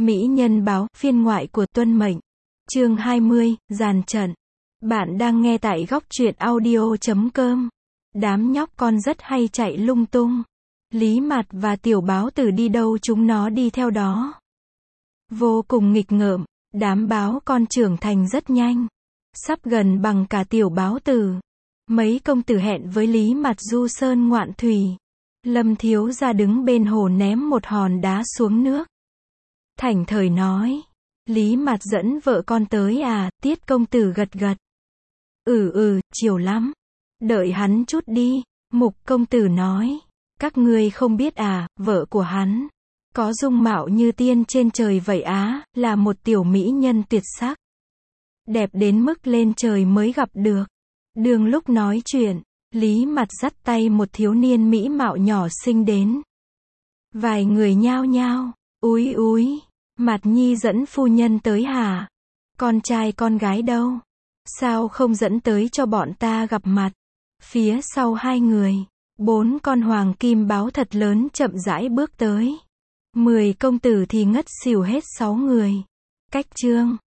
Mỹ Nhân báo, phiên ngoại của Tuân Mệnh. Chương 20, Dàn trận. Bạn đang nghe tại góc truyện audio.com. Đám nhóc con rất hay chạy lung tung. Lý Mạt và Tiểu Báo Tử đi đâu chúng nó đi theo đó. Vô cùng nghịch ngợm, đám báo con trưởng thành rất nhanh. Sắp gần bằng cả Tiểu Báo Tử. Mấy công tử hẹn với Lý Mạt du sơn ngoạn thủy. Lâm thiếu gia đứng bên hồ ném một hòn đá xuống nước. Thảnh thơi nói. Lý Mạt dẫn vợ con tới à, Tiết công tử gật gật. Chiều lắm. Đợi hắn chút đi, Mục công tử nói. Các ngươi không biết à, vợ của hắn có dung mạo như tiên trên trời vậy á, là một tiểu mỹ nhân tuyệt sắc. Đẹp đến mức lên trời mới gặp được. Đường lúc nói chuyện, Lý Mạt dắt tay một thiếu niên mỹ mạo nhỏ xinh đến. Vài người nhao nhao, úi, Mạt Nhi dẫn phu nhân tới hả? Con trai con gái đâu? Sao không dẫn tới cho bọn ta gặp mặt? Phía sau hai người, 4 con hoàng kim báo thật lớn chậm rãi bước tới. 10 công tử thì ngất xỉu hết 6 người. Cách chương